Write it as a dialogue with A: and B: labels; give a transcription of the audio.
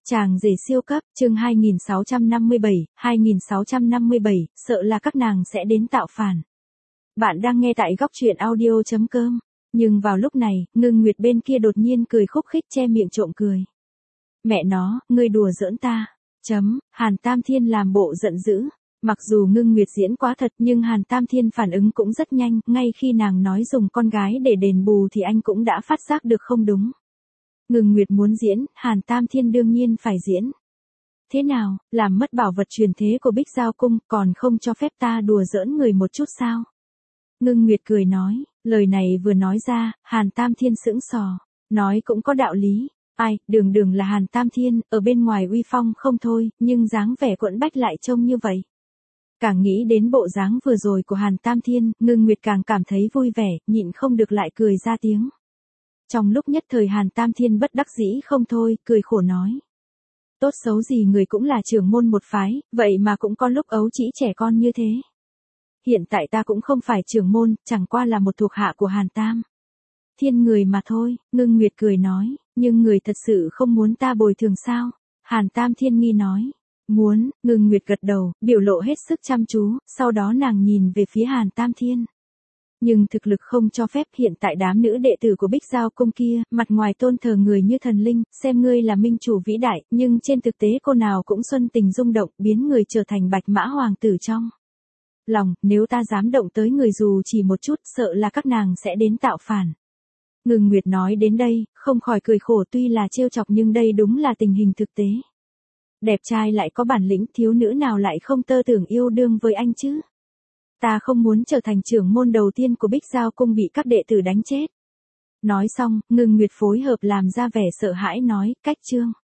A: Chàng rể siêu cấp, chương 2657, sợ là các nàng sẽ đến tạo phản. Bạn đang nghe tại góc truyện audio.com. Nhưng vào lúc này, Ngưng Nguyệt bên kia đột nhiên cười khúc khích che miệng trộm cười. Mẹ nó, ngươi đùa giỡn ta. Hàn Tam Thiên làm bộ giận dữ. Mặc dù Ngưng Nguyệt diễn quá thật nhưng Hàn Tam Thiên phản ứng cũng rất nhanh, ngay khi nàng nói dùng con gái để đền bù thì anh cũng đã phát giác được không đúng. Ngưng Nguyệt muốn diễn, Hàn Tam Thiên đương nhiên phải diễn. Thế nào, làm mất bảo vật truyền thế của Bích Giao Cung, còn không cho phép ta đùa giỡn người một chút sao? Ngưng Nguyệt cười nói, lời này vừa nói ra, Hàn Tam Thiên sững sờ, nói cũng có đạo lý. Ai, đường là Hàn Tam Thiên, ở bên ngoài uy phong không thôi, nhưng dáng vẻ quẫn bách lại trông như vậy. Càng nghĩ đến bộ dáng vừa rồi của Hàn Tam Thiên, Ngưng Nguyệt càng cảm thấy vui vẻ, nhịn không được lại cười ra tiếng. Trong lúc nhất thời Hàn Tam Thiên bất đắc dĩ không thôi, cười khổ nói. Tốt xấu gì người cũng là trưởng môn một phái, vậy mà cũng có lúc ấu trĩ trẻ con như thế. Hiện tại ta cũng không phải trưởng môn, chẳng qua là một thuộc hạ của Hàn Tam Thiên người mà thôi, Ngưng Nguyệt cười nói, nhưng người thật sự không muốn ta bồi thường sao? Hàn Tam Thiên nghi nói. Muốn, Ngưng Nguyệt gật đầu, biểu lộ hết sức chăm chú, sau đó nàng nhìn về phía Hàn Tam Thiên. Nhưng thực lực không cho phép, hiện tại đám nữ đệ tử của Bích Giao Cung kia, mặt ngoài tôn thờ người như thần linh, xem ngươi là minh chủ vĩ đại, nhưng trên thực tế cô nào cũng xuân tình rung động, biến người trở thành bạch mã hoàng tử trong lòng, nếu ta dám động tới người dù chỉ một chút, sợ là các nàng sẽ đến tạo phản. Ngưng Nguyệt nói đến đây, không khỏi cười khổ, tuy là trêu chọc nhưng đây đúng là tình hình thực tế. Đẹp trai lại có bản lĩnh, thiếu nữ nào lại không tơ tưởng yêu đương với anh chứ? Ta không muốn trở thành trưởng môn đầu tiên của Bích Giao Cung bị các đệ tử đánh chết. Nói xong, Ngưng Nguyệt phối hợp làm ra vẻ sợ hãi nói, cách chương.